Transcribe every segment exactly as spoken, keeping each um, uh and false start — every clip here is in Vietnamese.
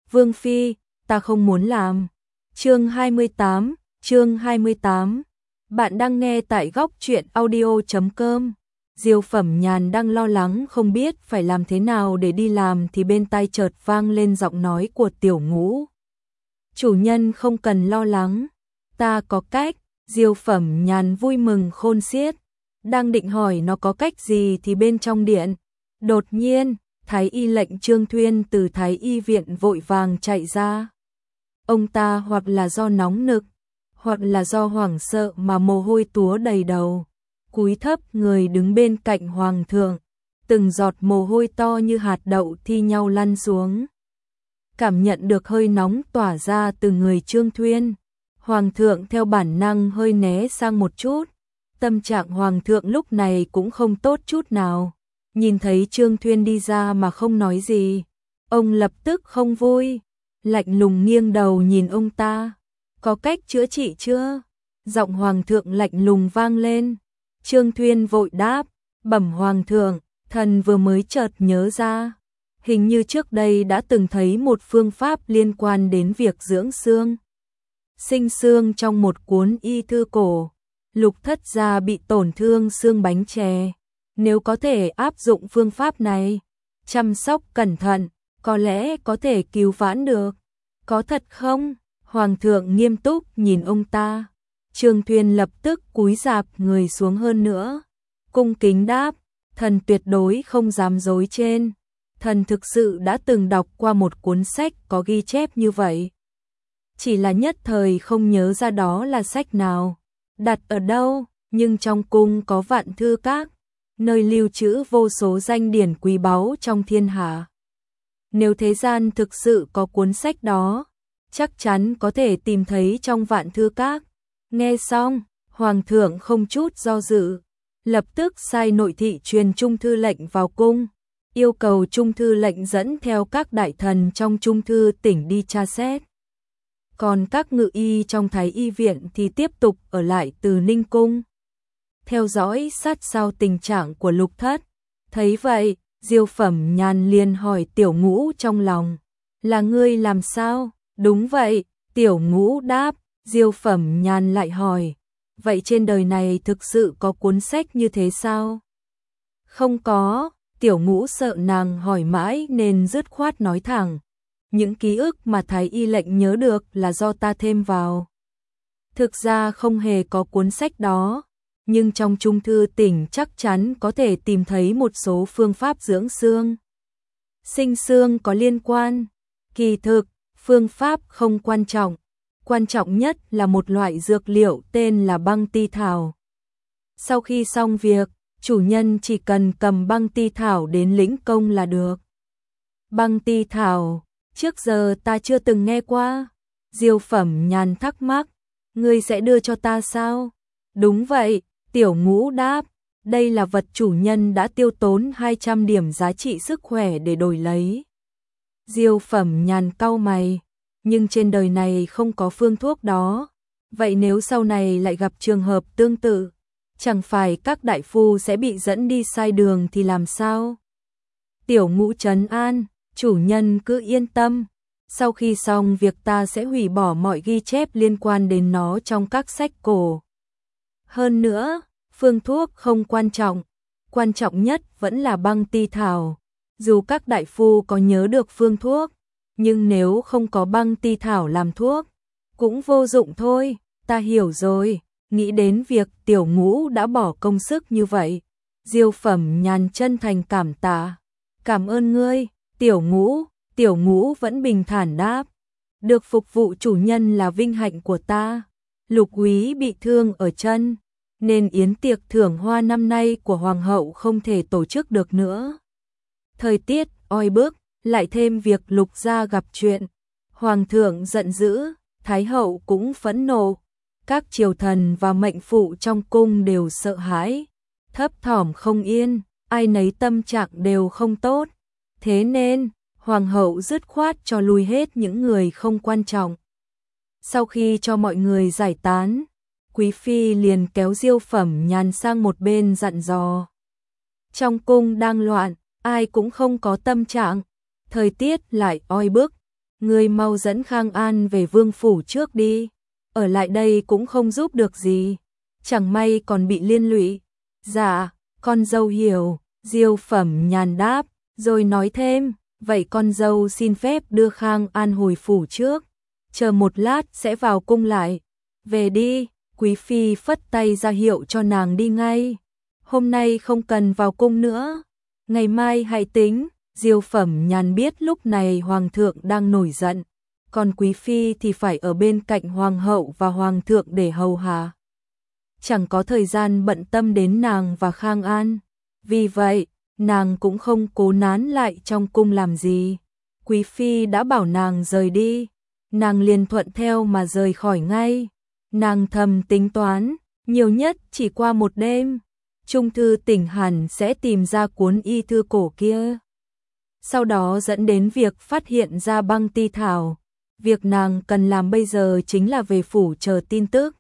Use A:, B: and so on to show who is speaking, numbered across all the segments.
A: Vương Phi, ta không muốn làm. Chương hai mươi tám, chương hai mươi tám. Bạn đang nghe tại góc truyện audio chấm com. Diêu Phẩm Nhàn đang lo lắng không biết phải làm thế nào để đi làm thì bên tai chợt vang lên giọng nói của Tiểu Ngũ. Chủ nhân không cần lo lắng, ta có cách. Diêu Phẩm Nhàn vui mừng khôn xiết, đang định hỏi nó có cách gì thì bên trong điện, đột nhiên, Thái y lệnh Trương Thuyên từ Thái y viện vội vàng chạy ra. Ông ta hoặc là do nóng nực, hoặc là do hoảng sợ mà mồ hôi túa đầy đầu, cúi thấp người đứng bên cạnh hoàng thượng, từng giọt mồ hôi to như hạt đậu thi nhau lăn xuống. Cảm nhận được hơi nóng tỏa ra từ người Trương Thuyên, hoàng thượng theo bản năng hơi né sang một chút. Tâm trạng hoàng thượng lúc này cũng không tốt chút nào. Nhìn thấy Trương Thuyên đi ra mà không nói gì, ông lập tức không vui, lạnh lùng nghiêng đầu nhìn ông ta. Có cách chữa trị chưa? Giọng hoàng thượng lạnh lùng vang lên. Trương Thuyên vội đáp, bẩm hoàng thượng, thần vừa mới chợt nhớ ra. Hình như trước đây đã từng thấy một phương pháp liên quan đến việc dưỡng xương. Sinh xương trong một cuốn y thư cổ. Lục thất gia bị tổn thương xương bánh chè. Nếu có thể áp dụng phương pháp này, chăm sóc cẩn thận, có lẽ có thể cứu vãn được. Có thật không? Hoàng thượng nghiêm túc nhìn ông ta. Trương Thuyên lập tức cúi rạp người xuống hơn nữa. Cung kính đáp, thần tuyệt đối không dám dối trên. Thần thực sự đã từng đọc qua một cuốn sách có ghi chép như vậy. Chỉ là nhất thời không nhớ ra đó là sách nào, đặt ở đâu, nhưng trong cung có Vạn Thư Các, nơi lưu trữ vô số danh điển quý báu trong thiên hạ. Nếu thế gian thực sự có cuốn sách đó, chắc chắn có thể tìm thấy trong Vạn Thư Các. Nghe xong, hoàng thượng không chút do dự, lập tức sai nội thị truyền trung thư lệnh vào cung, yêu cầu trung thư lệnh dẫn theo các đại thần trong trung thư tỉnh đi tra xét. Còn các ngự y trong Thái y viện thì tiếp tục ở lại Từ Ninh cung, theo dõi sát sao tình trạng của Lục Thất. Thấy vậy, Diêu Phẩm Nhàn liền hỏi Tiểu Ngũ trong lòng, là ngươi làm sao? Đúng vậy, Tiểu Ngũ đáp. Diêu Phẩm Nhàn lại hỏi, vậy trên đời này thực sự có cuốn sách như thế sao? Không có. Tiểu Ngũ sợ nàng hỏi mãi nên dứt khoát nói thẳng, những ký ức mà Thái y lệnh nhớ được là do ta thêm vào. Thực ra không hề có cuốn sách đó, nhưng trong trung thư tỉnh chắc chắn có thể tìm thấy một số phương pháp dưỡng xương. Sinh xương có liên quan. Kỳ thực, phương pháp không quan trọng. Quan trọng nhất là một loại dược liệu tên là băng ti thảo. Sau khi xong việc, chủ nhân chỉ cần cầm băng ti thảo đến lĩnh công là được. Băng ti thảo, trước giờ ta chưa từng nghe qua. Diêu Phẩm Nhàn thắc mắc, ngươi sẽ đưa cho ta sao? Đúng vậy, Tiểu Ngũ đáp, đây là vật chủ nhân đã tiêu tốn hai trăm điểm giá trị sức khỏe để đổi lấy. Diêu Phẩm Nhàn cau mày, nhưng trên đời này không có phương thuốc đó. Vậy nếu sau này lại gặp trường hợp tương tự, chẳng phải các đại phu sẽ bị dẫn đi sai đường thì làm sao? Tiểu Ngũ trấn an, chủ nhân cứ yên tâm, sau khi xong việc ta sẽ hủy bỏ mọi ghi chép liên quan đến nó trong các sách cổ. Hơn nữa, phương thuốc không quan trọng, quan trọng nhất vẫn là băng ti thảo. Dù các đại phu có nhớ được phương thuốc, nhưng nếu không có băng ti thảo làm thuốc, cũng vô dụng thôi. Ta hiểu rồi. Nghĩ đến việc Tiểu Ngũ đã bỏ công sức như vậy, Diêu Phẩm Nhàn chân thành cảm tạ. Cảm ơn ngươi, Tiểu Ngũ. Tiểu Ngũ vẫn bình thản đáp, được phục vụ chủ nhân là vinh hạnh của ta. Lục úy bị thương ở chân, nên yến tiệc thưởng hoa năm nay của hoàng hậu không thể tổ chức được nữa. Thời tiết oi bức, lại thêm việc Lục gia gặp chuyện, hoàng thượng giận dữ, thái hậu cũng phẫn nộ. Các triều thần và mệnh phụ trong cung đều sợ hãi, thấp thỏm không yên, ai nấy tâm trạng đều không tốt. Thế nên, hoàng hậu dứt khoát cho lui hết những người không quan trọng. Sau khi cho mọi người giải tán, quý phi liền kéo Diêu Phẩm Nhàn sang một bên dặn dò. Trong cung đang loạn, ai cũng không có tâm trạng, thời tiết lại oi bức, Ngươi mau dẫn Khang An về vương phủ trước đi, ở lại đây cũng không giúp được gì, chẳng may còn bị liên lụy. Dạ, con dâu hiểu, Diêu Phẩm Nhàn đáp, rồi nói thêm, vậy con dâu xin phép đưa Khang An hồi phủ trước, chờ một lát sẽ vào cung lại. Về đi, quý phi phất tay ra hiệu cho nàng đi ngay. Hôm nay không cần vào cung nữa, ngày mai hãy tính. Diêu Phẩm Nhàn biết lúc này hoàng thượng đang nổi giận, còn quý phi thì phải ở bên cạnh hoàng hậu và hoàng thượng để hầu hạ, chẳng có thời gian bận tâm đến nàng và Khang An. Vì vậy, nàng cũng không cố nán lại trong cung làm gì. Quý phi đã bảo nàng rời đi, nàng liền thuận theo mà rời khỏi ngay. Nàng thầm tính toán, nhiều nhất chỉ qua một đêm, Trung Thư Tỉnh hẳn sẽ tìm ra cuốn y thư cổ kia. Sau đó dẫn đến việc phát hiện ra băng ti thảo. Việc nàng cần làm bây giờ chính là về phủ chờ tin tức,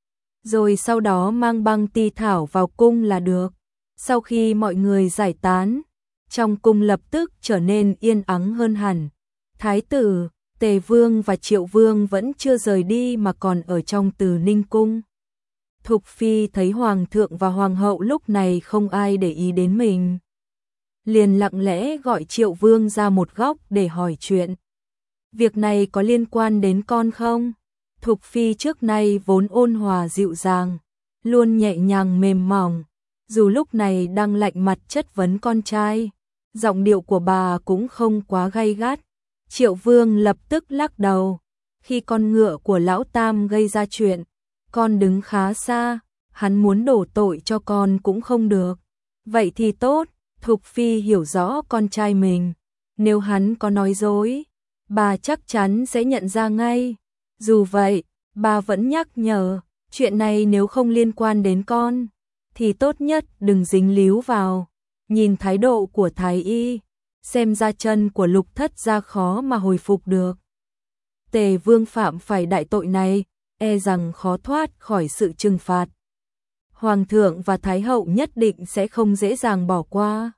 A: rồi sau đó mang băng ti thảo vào cung là được. Sau khi mọi người giải tán, trong cung lập tức trở nên yên ắng hơn hẳn. Thái tử, Tề Vương và Triệu Vương vẫn chưa rời đi mà còn ở trong Từ Ninh cung. Thục Phi thấy hoàng thượng và hoàng hậu lúc này không ai để ý đến mình, liền lặng lẽ gọi Triệu Vương ra một góc để hỏi chuyện. Việc này có liên quan đến con không? Thục Phi trước nay vốn ôn hòa dịu dàng, luôn nhẹ nhàng mềm mỏng, dù lúc này đang lạnh mặt chất vấn con trai, giọng điệu của bà cũng không quá gay gắt. Triệu Vương lập tức lắc đầu, khi con ngựa của lão Tam gây ra chuyện, con đứng khá xa, hắn muốn đổ tội cho con cũng không được. Vậy thì tốt. Thục Phi hiểu rõ con trai mình, nếu hắn có nói dối, bà chắc chắn sẽ nhận ra ngay. Dù vậy, bà vẫn nhắc nhở, chuyện này nếu không liên quan đến con, thì tốt nhất đừng dính líu vào. Nhìn thái độ của Thái Y, xem ra chân của Lục Thất gia khó mà hồi phục được. Tề Vương phạm phải đại tội này, e rằng khó thoát khỏi sự trừng phạt. Hoàng thượng và Thái hậu nhất định sẽ không dễ dàng bỏ qua.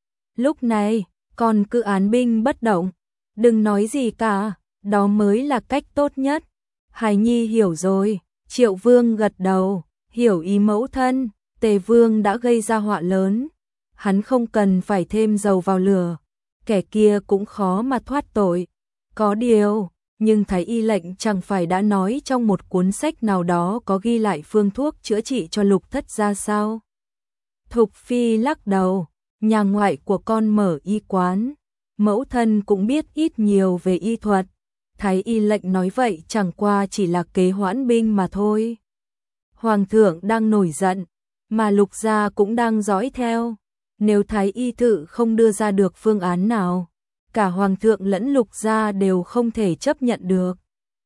A: Lúc này, con cứ án binh bất động, đừng nói gì cả, đó mới là cách tốt nhất. Hài Nhi hiểu rồi. Triệu Vương gật đầu, hiểu ý mẫu thân. Tề Vương đã gây ra họa lớn, hắn không cần phải thêm dầu vào lửa, kẻ kia cũng khó mà thoát tội. Có điều, nhưng Thái Y lệnh chẳng phải đã nói trong một cuốn sách nào đó có ghi lại phương thuốc chữa trị cho Lục Thất gia sao? Thục Phi lắc đầu, nhà ngoại của con mở y quán, mẫu thân cũng biết ít nhiều về y thuật. Thái Y lệnh nói vậy chẳng qua chỉ là kế hoãn binh mà thôi. Hoàng thượng đang nổi giận, mà Lục gia cũng đang dõi theo. Nếu Thái Y thự không đưa ra được phương án nào, cả Hoàng thượng lẫn Lục gia đều không thể chấp nhận được.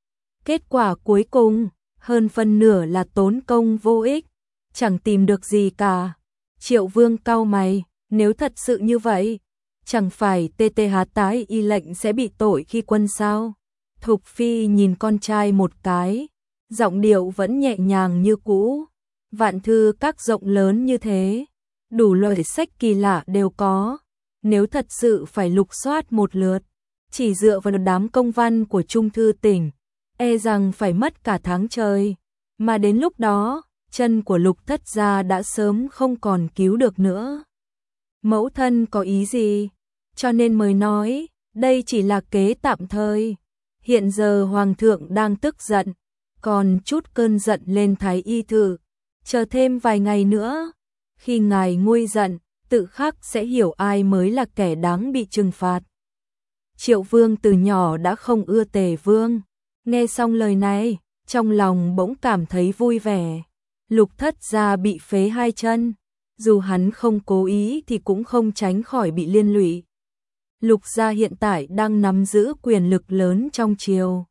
A: Kết quả cuối cùng, hơn phân nửa là tốn công vô ích, chẳng tìm được gì cả. Triệu Vương cau mày, nếu thật sự như vậy, chẳng phải tê tê hát Thái Y lệnh sẽ bị tội khi quân sao? Thục Phi nhìn con trai một cái, giọng điệu vẫn nhẹ nhàng như cũ. Vạn thư các rộng lớn như thế, đủ loại sách kỳ lạ đều có. Nếu thật sự phải lục soát một lượt, chỉ dựa vào đám công văn của Trung Thư Tỉnh, e rằng phải mất cả tháng trời. Mà đến lúc đó, chân của Lục Thất gia đã sớm không còn cứu được nữa. Mẫu thân có ý gì? Cho nên mới nói, đây chỉ là kế tạm thời. Hiện giờ Hoàng thượng đang tức giận, còn chút cơn giận lên Thái Y thử. Chờ thêm vài ngày nữa, khi ngài nguôi giận, tự khắc sẽ hiểu ai mới là kẻ đáng bị trừng phạt. Triệu Vương từ nhỏ đã không ưa Tề Vương, nghe xong lời này, trong lòng bỗng cảm thấy vui vẻ. Lục Thất gia bị phế hai chân, dù hắn không cố ý thì cũng không tránh khỏi bị liên lụy. Lục gia hiện tại đang nắm giữ quyền lực lớn trong triều,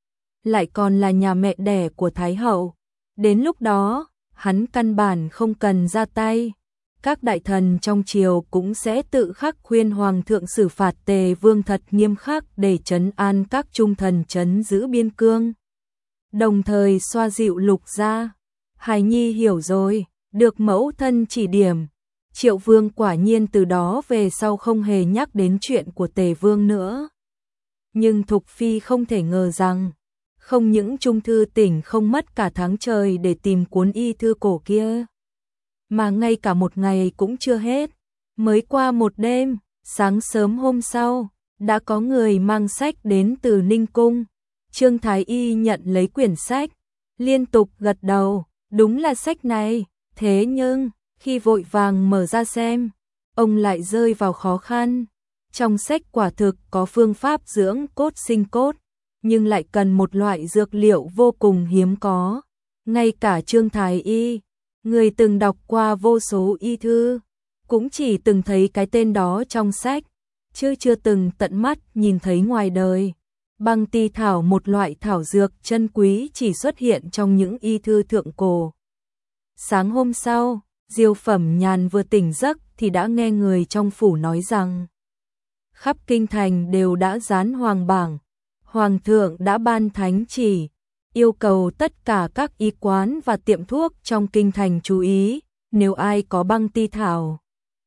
A: lại còn là nhà mẹ đẻ của Thái hậu. Đến lúc đó, hắn căn bản không cần ra tay. Các đại thần trong triều cũng sẽ tự khắc khuyên Hoàng thượng xử phạt Tề Vương thật nghiêm khắc để trấn an các trung thần trấn giữ biên cương, đồng thời xoa dịu Lục gia. Hài Nhi hiểu rồi, được mẫu thân chỉ điểm. Triệu Vương quả nhiên từ đó về sau không hề nhắc đến chuyện của Tề Vương nữa. Nhưng Thục Phi không thể ngờ rằng, không những Trung Thư Tỉnh không mất cả tháng trời để tìm cuốn y thư cổ kia, mà ngay cả một ngày cũng chưa hết. Mới qua một đêm, sáng sớm hôm sau, đã có người mang sách đến từ Ninh Cung. Trương Thái Y nhận lấy quyển sách, liên tục gật đầu, đúng là sách này. Thế nhưng, khi vội vàng mở ra xem, ông lại rơi vào khó khăn. Trong sách quả thực có phương pháp dưỡng cốt sinh cốt, nhưng lại cần một loại dược liệu vô cùng hiếm có. Ngay cả Trương Thái Y, người từng đọc qua vô số y thư, cũng chỉ từng thấy cái tên đó trong sách, chứ chưa từng tận mắt nhìn thấy ngoài đời. Băng ti thảo, một loại thảo dược chân quý chỉ xuất hiện trong những y thư thượng cổ. Sáng hôm sau, Diêu Phẩm Nhàn vừa tỉnh giấc thì đã nghe người trong phủ nói rằng khắp kinh thành đều đã dán hoàng bảng, hoàng thượng đã ban thánh chỉ, yêu cầu tất cả các y quán và tiệm thuốc trong kinh thành chú ý, nếu ai có băng ti thảo,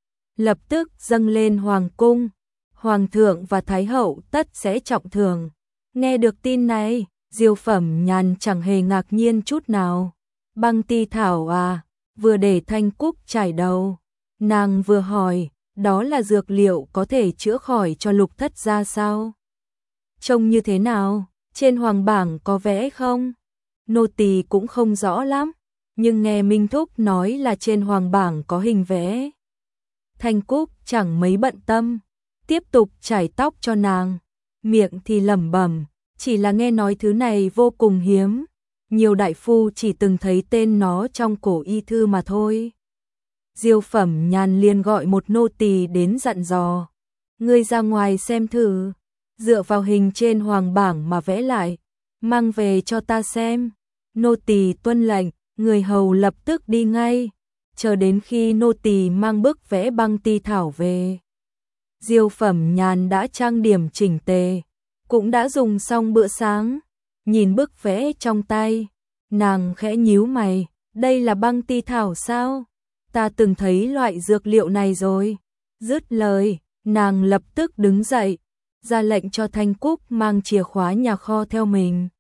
A: lập tức dâng lên hoàng cung, hoàng thượng và thái hậu tất sẽ trọng thưởng. Nghe được tin này, Diêu Phẩm Nhàn chẳng hề ngạc nhiên chút nào. Băng ti thảo à? Vừa để Thanh Cúc trải đầu, nàng vừa hỏi, đó là dược liệu có thể chữa khỏi cho Lục thất gia sao? Trông như thế nào? Trên hoàng bảng có vẽ không? Nô tỳ cũng không rõ lắm, nhưng nghe Minh Thúc nói là trên hoàng bảng có hình vẽ. Thanh Cúc chẳng mấy bận tâm, tiếp tục chải tóc cho nàng, miệng thì lẩm bẩm, chỉ là nghe nói thứ này vô cùng hiếm, nhiều đại phu chỉ từng thấy tên nó trong cổ y thư mà thôi. Diêu Phẩm Nhàn liền gọi một nô tỳ đến dặn dò, ngươi ra ngoài xem thử, dựa vào hình trên hoàng bảng mà vẽ lại, mang về cho ta xem. Nô tỳ tuân lệnh, người hầu lập tức đi ngay, chờ đến khi nô tỳ mang bức vẽ băng ti thảo về. Diêu Phẩm Nhàn đã trang điểm chỉnh tề, cũng đã dùng xong bữa sáng, nhìn bức vẽ trong tay, nàng khẽ nhíu mày, đây là băng ti thảo sao? Ta từng thấy loại dược liệu này rồi. Dứt lời, nàng lập tức đứng dậy, ra lệnh cho Thanh Cúc mang chìa khóa nhà kho theo mình.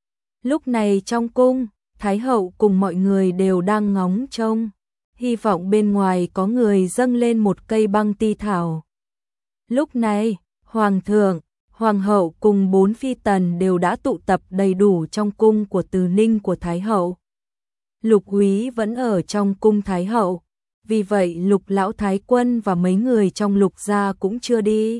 A: Lúc này trong cung, Thái hậu cùng mọi người đều đang ngóng trông, hy vọng bên ngoài có người dâng lên một cây băng ti thảo. Lúc này, Hoàng thượng, Hoàng hậu cùng bốn phi tần đều đã tụ tập đầy đủ trong cung của Từ Ninh của Thái hậu. Lục Úy vẫn ở trong cung Thái hậu, vì vậy Lục lão thái quân và mấy người trong Lục gia cũng chưa đi.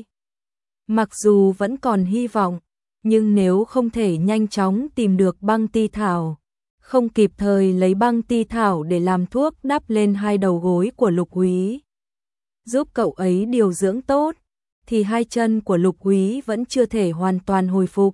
A: Mặc dù vẫn còn hy vọng, nhưng nếu không thể nhanh chóng tìm được băng ti thảo, không kịp thời lấy băng ti thảo để làm thuốc đắp lên hai đầu gối của Lục Úy, giúp cậu ấy điều dưỡng tốt, thì hai chân của Lục Úy vẫn chưa thể hoàn toàn hồi phục.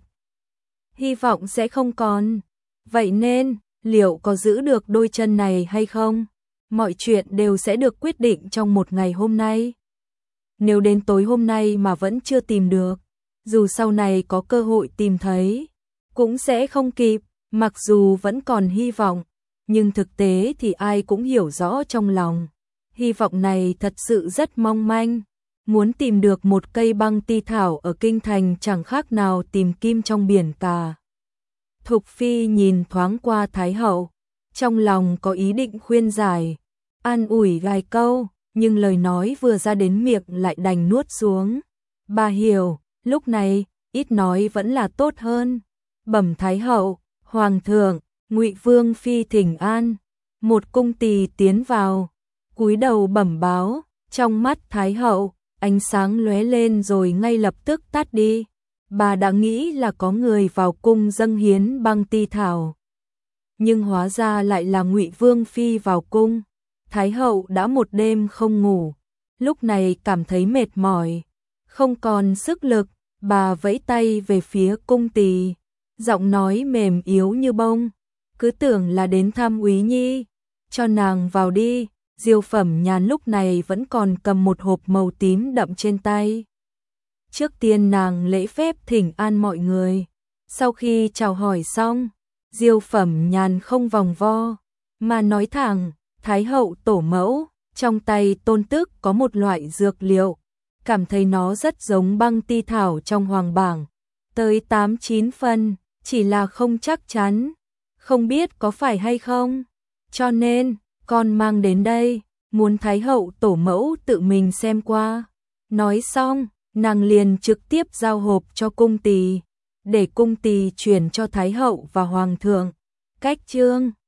A: Hy vọng sẽ không còn. Vậy nên, liệu có giữ được đôi chân này hay không? Mọi chuyện đều sẽ được quyết định trong một ngày hôm nay. Nếu đến tối hôm nay mà vẫn chưa tìm được, dù sau này có cơ hội tìm thấy, cũng sẽ không kịp. Mặc dù vẫn còn hy vọng, nhưng thực tế thì ai cũng hiểu rõ trong lòng, hy vọng này thật sự rất mong manh. Muốn tìm được một cây băng ti thảo ở kinh thành chẳng khác nào tìm kim trong biển cả. Thục Phi nhìn thoáng qua Thái hậu, trong lòng có ý định khuyên giải, an ủi vài câu, nhưng lời nói vừa ra đến miệng lại đành nuốt xuống. Bà hiểu, lúc này, ít nói vẫn là tốt hơn. Bẩm Thái hậu, Hoàng thượng, Ngụy Vương phi thỉnh an. Một cung tỳ tiến vào, cúi đầu bẩm báo, trong mắt Thái hậu, ánh sáng lóe lên rồi ngay lập tức tắt đi. Bà đã nghĩ là có người vào cung dâng hiến băng ti thảo, nhưng hóa ra lại là Ngụy Vương phi vào cung. Thái hậu đã một đêm không ngủ, lúc này cảm thấy mệt mỏi, không còn sức lực, bà vẫy tay về phía cung tỳ, giọng nói mềm yếu như bông, cứ tưởng là đến thăm Úy Nhi, cho nàng vào đi. Diêu Phẩm Nhàn lúc này vẫn còn cầm một hộp màu tím đậm trên tay. Trước tiên nàng lễ phép thỉnh an mọi người, sau khi chào hỏi xong, Diêu Phẩm Nhàn không vòng vo, mà nói thẳng, Thái hậu tổ mẫu, trong tay tôn tức có một loại dược liệu, cảm thấy nó rất giống băng ti thảo trong hoàng bảng, tới tám chín phần, chỉ là không chắc chắn, không biết có phải hay không. Cho nên, con mang đến đây, muốn Thái hậu tổ mẫu tự mình xem qua. Nói xong, nàng liền trực tiếp giao hộp cho cung tỳ, để cung tỳ chuyển cho Thái hậu và Hoàng thượng. Cách chương